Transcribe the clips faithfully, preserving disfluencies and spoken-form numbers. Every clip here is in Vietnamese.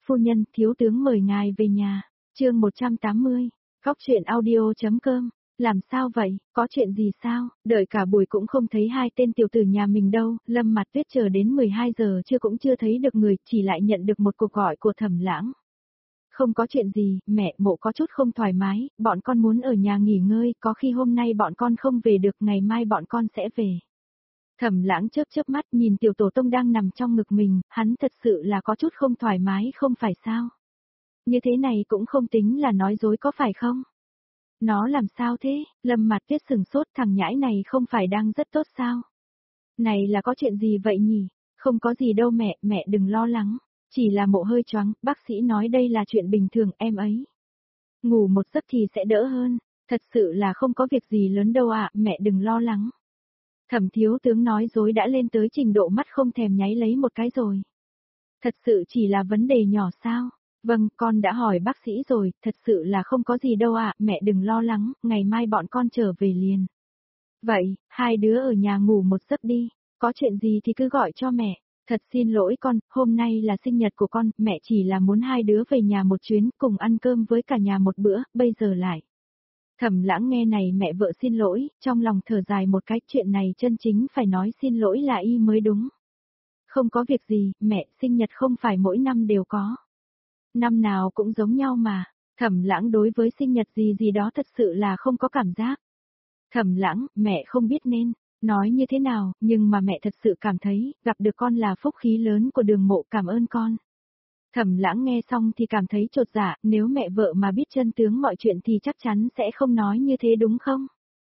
Phu nhân, thiếu tướng mời ngài về nhà. Chương một trăm tám mươi. Góc truyện audio.com. Làm sao vậy, có chuyện gì sao? Đợi cả buổi cũng không thấy hai tên tiểu tử nhà mình đâu, Lâm Mạt Tuyết chờ đến mười hai giờ chưa cũng chưa thấy được người, chỉ lại nhận được một cuộc gọi của Thẩm Lãng. Không có chuyện gì, mẹ, Mộ có chút không thoải mái, bọn con muốn ở nhà nghỉ ngơi, có khi hôm nay bọn con không về được, ngày mai bọn con sẽ về. Thẩm Lãng chớp chớp mắt nhìn tiểu tổ tông đang nằm trong ngực mình, hắn thật sự là có chút không thoải mái không phải sao? Như thế này cũng không tính là nói dối có phải không? Nó làm sao thế? Lâm Mạt Tuyết sừng sốt, thằng nhãi này không phải đang rất tốt sao? Này là có chuyện gì vậy nhỉ? Không có gì đâu mẹ, mẹ đừng lo lắng. Chỉ là Mộ hơi choáng, bác sĩ nói đây là chuyện bình thường em ấy. Ngủ một giấc thì sẽ đỡ hơn, thật sự là không có việc gì lớn đâu ạ, mẹ đừng lo lắng. Thẩm thiếu tướng nói dối đã lên tới trình độ mắt không thèm nháy lấy một cái rồi. Thật sự chỉ là vấn đề nhỏ sao? Vâng, con đã hỏi bác sĩ rồi, thật sự là không có gì đâu ạ, mẹ đừng lo lắng, ngày mai bọn con trở về liền. Vậy, hai đứa ở nhà ngủ một giấc đi, có chuyện gì thì cứ gọi cho mẹ. Thật xin lỗi con, hôm nay là sinh nhật của con, mẹ chỉ là muốn hai đứa về nhà một chuyến, cùng ăn cơm với cả nhà một bữa, bây giờ lại. Thẩm Lãng nghe này mẹ vợ xin lỗi, trong lòng thở dài một cái, chuyện này chân chính phải nói xin lỗi là y mới đúng. Không có việc gì, mẹ, sinh nhật không phải mỗi năm đều có. Năm nào cũng giống nhau mà, Thẩm Lãng đối với sinh nhật gì gì đó thật sự là không có cảm giác. Thẩm Lãng, mẹ không biết nên nói như thế nào, nhưng mà mẹ thật sự cảm thấy, gặp được con là phúc khí lớn của Đường Mộ, cảm ơn con. Thẩm Lãng nghe xong thì cảm thấy chột dạ, nếu mẹ vợ mà biết chân tướng mọi chuyện thì chắc chắn sẽ không nói như thế đúng không?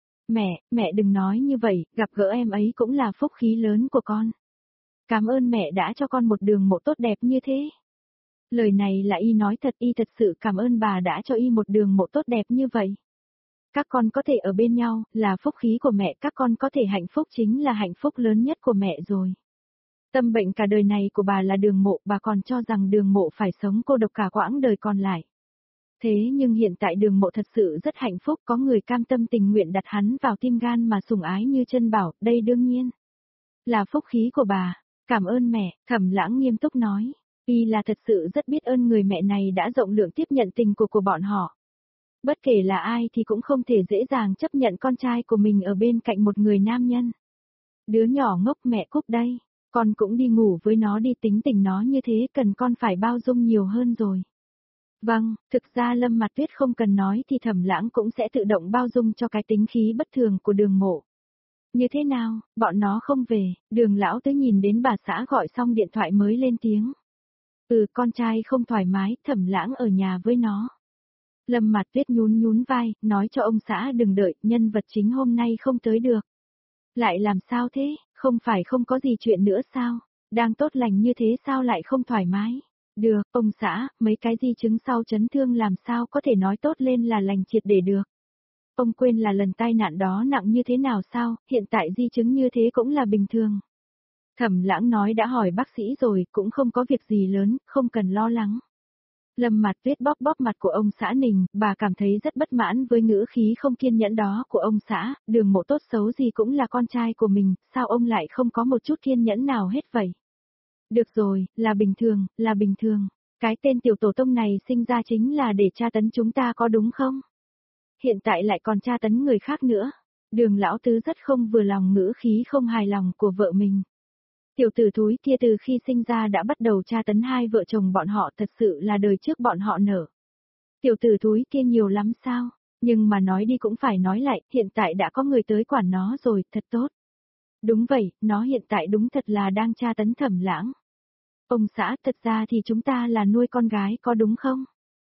Mẹ, mẹ đừng nói như vậy, gặp gỡ em ấy cũng là phúc khí lớn của con. Cảm ơn mẹ đã cho con một Đường Mộ tốt đẹp như thế. Lời này là y nói thật, y thật sự cảm ơn bà đã cho y một Đường Mộ tốt đẹp như vậy. Các con có thể ở bên nhau, là phúc khí của mẹ, các con có thể hạnh phúc chính là hạnh phúc lớn nhất của mẹ rồi. Tâm bệnh cả đời này của bà là Đường Mộ, bà còn cho rằng Đường Mộ phải sống cô độc cả quãng đời còn lại. Thế nhưng hiện tại Đường Mộ thật sự rất hạnh phúc, có người cam tâm tình nguyện đặt hắn vào tim gan mà sủng ái như chân bảo, đây đương nhiên là phúc khí của bà. Cảm ơn mẹ, Thẩm Lãng nghiêm túc nói, y là thật sự rất biết ơn người mẹ này đã rộng lượng tiếp nhận tình của của bọn họ. Bất kể là ai thì cũng không thể dễ dàng chấp nhận con trai của mình ở bên cạnh một người nam nhân. Đứa nhỏ ngốc, mẹ Cúc đây, con cũng đi ngủ với nó đi, tính tình nó như thế cần con phải bao dung nhiều hơn rồi. Vâng, thực ra Lâm Mạt Tuyết không cần nói thì Thẩm Lãng cũng sẽ tự động bao dung cho cái tính khí bất thường của Đường Mộ. Như thế nào, bọn nó không về, Đường lão tới nhìn đến bà xã gọi xong điện thoại mới lên tiếng. Ừ, con trai không thoải mái, Thẩm Lãng ở nhà với nó. Lâm Mạt Tuyết nhún nhún vai, nói cho ông xã đừng đợi, nhân vật chính hôm nay không tới được. Lại làm sao thế, không phải không có gì chuyện nữa sao, đang tốt lành như thế sao lại không thoải mái. Được, ông xã, mấy cái di chứng sau chấn thương làm sao có thể nói tốt lên là lành triệt để được. Ông quên là lần tai nạn đó nặng như thế nào sao, hiện tại di chứng như thế cũng là bình thường. Thẩm Lãng nói đã hỏi bác sĩ rồi, cũng không có việc gì lớn, không cần lo lắng. Lâm Mạt Tuyết bóp bóp mặt của ông xã Ninh, bà cảm thấy rất bất mãn với ngữ khí không kiên nhẫn đó của ông xã, Đường Mộ tốt xấu gì cũng là con trai của mình, sao ông lại không có một chút kiên nhẫn nào hết vậy? Được rồi, là bình thường, là bình thường, cái tên tiểu tổ tông này sinh ra chính là để tra tấn chúng ta có đúng không? Hiện tại lại còn tra tấn người khác nữa. Đường lão tứ rất không vừa lòng ngữ khí không hài lòng của vợ mình. Tiểu tử thúi kia từ khi sinh ra đã bắt đầu tra tấn hai vợ chồng bọn họ, thật sự là đời trước bọn họ nở. Tiểu tử thúi kia nhiều lắm sao, nhưng mà nói đi cũng phải nói lại, hiện tại đã có người tới quản nó rồi, thật tốt. Đúng vậy, nó hiện tại đúng thật là đang tra tấn Thẩm Lãng. Ông xã, thật ra thì chúng ta là nuôi con gái có đúng không?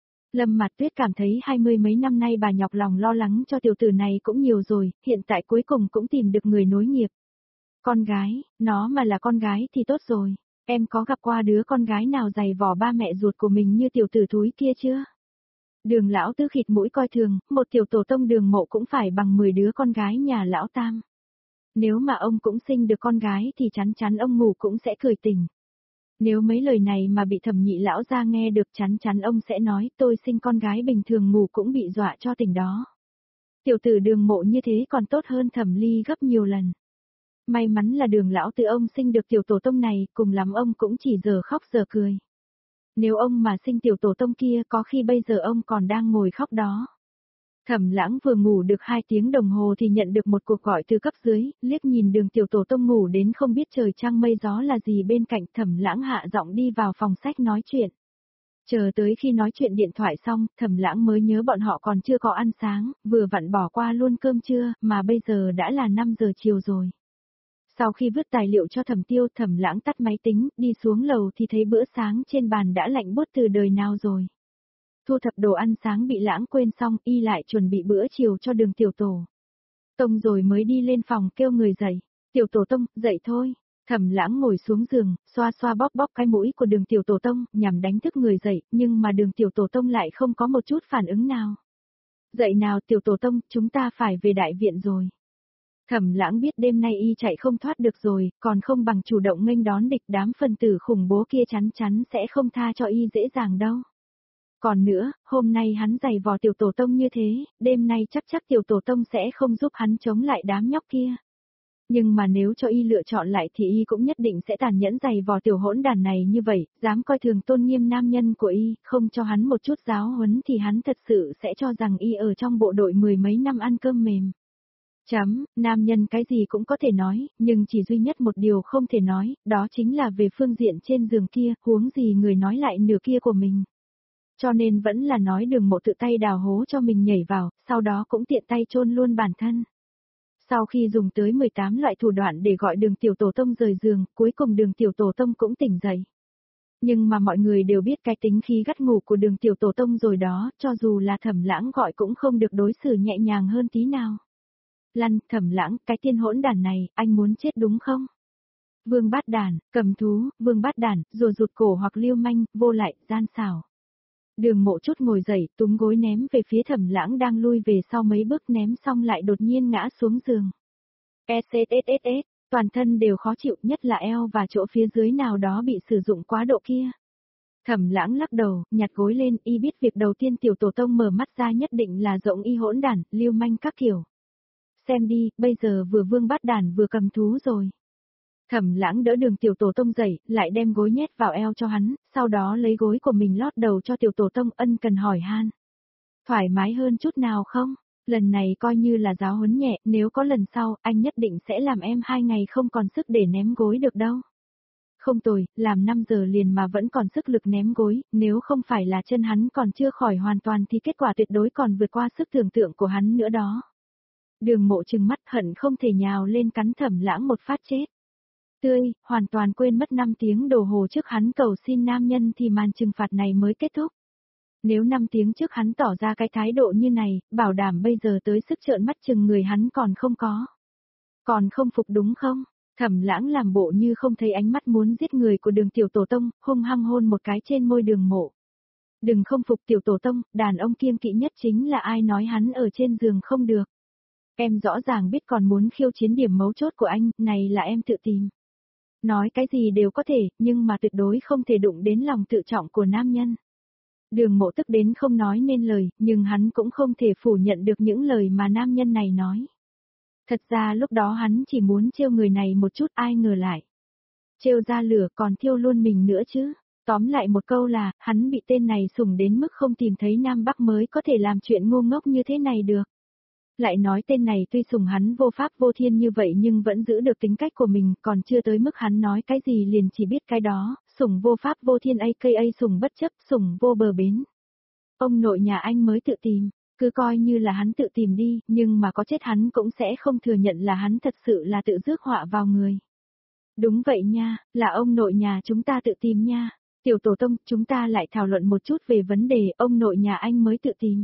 Lâm Mạt Tuyết cảm thấy hai mươi mấy năm nay bà nhọc lòng lo lắng cho tiểu tử này cũng nhiều rồi, hiện tại cuối cùng cũng tìm được người nối nghiệp. Con gái, nó mà là con gái thì tốt rồi, em có gặp qua đứa con gái nào giày vò ba mẹ ruột của mình như tiểu tử thúi kia chưa? Đường lão tứ khịt mũi coi thường, một tiểu tổ tông Đường Mộ cũng phải bằng mười đứa con gái nhà lão tam. Nếu mà ông cũng sinh được con gái thì chắn chắn ông ngủ cũng sẽ cười tỉnh. Nếu mấy lời này mà bị Thẩm Nhị lão ra nghe được chắn chắn ông sẽ nói tôi sinh con gái bình thường ngủ cũng bị dọa cho tỉnh đó. Tiểu tử Đường Mộ như thế còn tốt hơn Thẩm Ly gấp nhiều lần. May mắn là Đường lão tứ ông sinh được tiểu tổ tông này, cùng lắm ông cũng chỉ giờ khóc giờ cười. Nếu ông mà sinh tiểu tổ tông kia có khi bây giờ ông còn đang ngồi khóc đó. Thẩm Lãng vừa ngủ được hai tiếng đồng hồ thì nhận được một cuộc gọi từ cấp dưới, liếc nhìn Đường tiểu tổ tông ngủ đến không biết trời trăng mây gió là gì bên cạnh, Thẩm Lãng hạ giọng đi vào phòng sách nói chuyện. Chờ tới khi nói chuyện điện thoại xong, Thẩm Lãng mới nhớ bọn họ còn chưa có ăn sáng, vừa vặn bỏ qua luôn cơm trưa, mà bây giờ đã là năm giờ chiều rồi. Sau khi vứt tài liệu cho Thẩm Tiêu, Thẩm Lãng tắt máy tính, đi xuống lầu thì thấy bữa sáng trên bàn đã lạnh buốt từ đời nào rồi. Thu thập đồ ăn sáng bị Lãng quên xong, y lại chuẩn bị bữa chiều cho Đường tiểu tổ tông rồi mới đi lên phòng kêu người dậy. Tiểu tổ tông, dậy thôi. Thẩm Lãng ngồi xuống giường, xoa xoa bóp bóp cái mũi của Đường tiểu tổ tông, nhằm đánh thức người dậy, nhưng mà Đường tiểu tổ tông lại không có một chút phản ứng nào. Dậy nào tiểu tổ tông, chúng ta phải về đại viện rồi. Thẩm Lãng biết đêm nay y chạy không thoát được rồi, còn không bằng chủ động nghênh đón địch, đám phần tử khủng bố kia chắn chắn sẽ không tha cho y dễ dàng đâu. Còn nữa, hôm nay hắn giày vò tiểu tổ tông như thế, đêm nay chắc chắc tiểu tổ tông sẽ không giúp hắn chống lại đám nhóc kia. Nhưng mà nếu cho y lựa chọn lại thì y cũng nhất định sẽ tàn nhẫn giày vò tiểu hỗn đàn này như vậy, dám coi thường tôn nghiêm nam nhân của y, không cho hắn một chút giáo huấn thì hắn thật sự sẽ cho rằng y ở trong bộ đội mười mấy năm ăn cơm mềm. Chấm, nam nhân cái gì cũng có thể nói, nhưng chỉ duy nhất một điều không thể nói, đó chính là về phương diện trên giường kia, huống gì người nói lại nửa kia của mình. Cho nên vẫn là nói Đường Mộ tự tay đào hố cho mình nhảy vào, sau đó cũng tiện tay chôn luôn bản thân. Sau khi dùng tới mười tám loại thủ đoạn để gọi Đường tiểu tổ tông rời giường, cuối cùng Đường tiểu tổ tông cũng tỉnh dậy. Nhưng mà mọi người đều biết cái tính khí gắt ngủ của Đường tiểu tổ tông rồi đó, cho dù là Thẩm Lãng gọi cũng không được đối xử nhẹ nhàng hơn tí nào. Lăn, Thẩm Lãng, cái tiên hỗn đàn này, anh muốn chết đúng không? Vương bát đàn, cầm thú, vương bát đàn, rùa rụt cổ hoặc liêu manh, vô lại, gian xảo. Đường Mộ chút ngồi dậy, túm gối ném về phía Thẩm Lãng đang lui về sau mấy bước, ném xong lại đột nhiên ngã xuống giường. ét ét ét ét ét, toàn thân đều khó chịu, nhất là eo và chỗ phía dưới nào đó bị sử dụng quá độ kia. Thẩm Lãng lắc đầu, nhặt gối lên, y biết việc đầu tiên tiểu tổ tông mở mắt ra nhất định là rộng y hỗn đản, liêu manh các kiểu. Xem đi, bây giờ vừa vương bát đàn vừa cầm thú rồi. Thẩm Lãng đỡ Đường tiểu tổ tông dậy, lại đem gối nhét vào eo cho hắn, sau đó lấy gối của mình lót đầu cho tiểu tổ tông, ân cần hỏi han. Thoải mái hơn chút nào không? Lần này coi như là giáo huấn nhẹ, nếu có lần sau, anh nhất định sẽ làm em hai ngày không còn sức để ném gối được đâu. Không tồi, làm năm giờ liền mà vẫn còn sức lực ném gối, nếu không phải là chân hắn còn chưa khỏi hoàn toàn thì kết quả tuyệt đối còn vượt qua sức tưởng tượng của hắn nữa đó. Đường Mộ trừng mắt hận không thể nhào lên cắn Thẩm Lãng một phát chết. Tươi, hoàn toàn quên mất năm tiếng đồng hồ trước hắn cầu xin nam nhân thì màn trừng phạt này mới kết thúc. Nếu năm tiếng trước hắn tỏ ra cái thái độ như này, bảo đảm bây giờ tới sức trợn mắt chừng người hắn còn không có. Còn không phục đúng không? Thẩm Lãng làm bộ như không thấy ánh mắt muốn giết người của Đường tiểu tổ tông, hung hăng hôn một cái trên môi Đường Mộ. Đừng không phục tiểu tổ tông, đàn ông kiêng kỵ nhất chính là ai nói hắn ở trên giường không được. Em rõ ràng biết còn muốn khiêu chiến điểm mấu chốt của anh, này là em tự tìm. Nói cái gì đều có thể, nhưng mà tuyệt đối không thể đụng đến lòng tự trọng của nam nhân. Đường Mộ tức đến không nói nên lời, nhưng hắn cũng không thể phủ nhận được những lời mà nam nhân này nói. Thật ra lúc đó hắn chỉ muốn trêu người này một chút, ai ngờ lại. Trêu ra lửa còn thiêu luôn mình nữa chứ. Tóm lại một câu là, hắn bị tên này sủng đến mức không tìm thấy Nam Bắc mới có thể làm chuyện ngu ngốc như thế này được. Lại nói tên này tuy sủng hắn vô pháp vô thiên như vậy nhưng vẫn giữ được tính cách của mình, còn chưa tới mức hắn nói cái gì liền chỉ biết cái đó, sủng vô pháp vô thiên aka sủng bất chấp, sủng vô bờ bến. Ông nội nhà anh mới tự tìm, cứ coi như là hắn tự tìm đi, nhưng mà có chết hắn cũng sẽ không thừa nhận là hắn thật sự là tự rước họa vào người. Đúng vậy nha, là ông nội nhà chúng ta tự tìm nha. Tiểu tổ tông, chúng ta lại thảo luận một chút về vấn đề ông nội nhà anh mới tự tìm.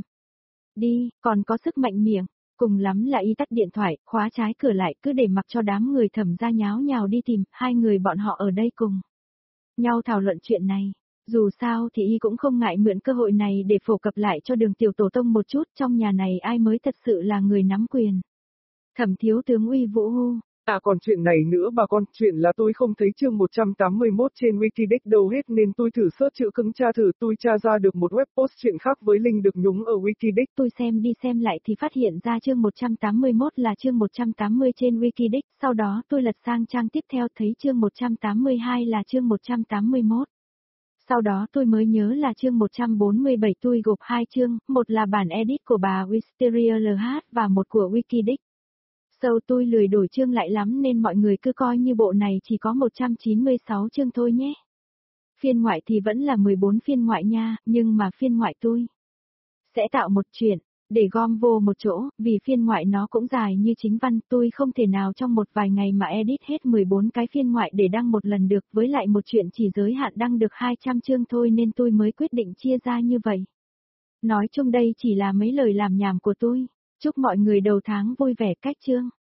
Đi, còn có sức mạnh miệng. Cùng lắm là y tắt điện thoại, khóa trái cửa lại, cứ để mặc cho đám người Thẩm gia nháo nhào đi tìm, hai người bọn họ ở đây cùng nhau thảo luận chuyện này. Dù sao thì y cũng không ngại mượn cơ hội này để phổ cập lại cho Đường tiểu tổ tông một chút, trong nhà này ai mới thật sự là người nắm quyền. Thẩm thiếu tướng uy vũ hô. À còn chuyện này nữa bà con, chuyện là tôi không thấy chương một trăm tám mươi mốt trên Wikidex đâu hết nên tôi thử search chữ cứng tra thử, tôi tra ra được một web post chuyện khác với link được nhúng ở Wikidex. Tôi xem đi xem lại thì phát hiện ra chương một trăm tám mươi mốt là chương một trăm tám mươi trên Wikidex, sau đó tôi lật sang trang tiếp theo thấy chương một trăm tám mươi hai là chương một trăm tám mươi mốt. Sau đó tôi mới nhớ là chương một trăm bốn mươi bảy tôi gộp hai chương, một là bản edit của bà Wisteria lờ hát và một của Wikidict. Sâu tôi lười đổi chương lại lắm nên mọi người cứ coi như bộ này chỉ có một trăm chín mươi sáu chương thôi nhé. Phiên ngoại thì vẫn là mười bốn phiên ngoại nha, nhưng mà phiên ngoại tôi sẽ tạo một chuyện, để gom vô một chỗ, vì phiên ngoại nó cũng dài như chính văn, tôi không thể nào trong một vài ngày mà edit hết mười bốn cái phiên ngoại để đăng một lần được, với lại một chuyện chỉ giới hạn đăng được hai trăm chương thôi nên tôi mới quyết định chia ra như vậy. Nói chung đây chỉ là mấy lời làm nhảm của tôi. Chúc mọi người đầu tháng vui vẻ. Cách chương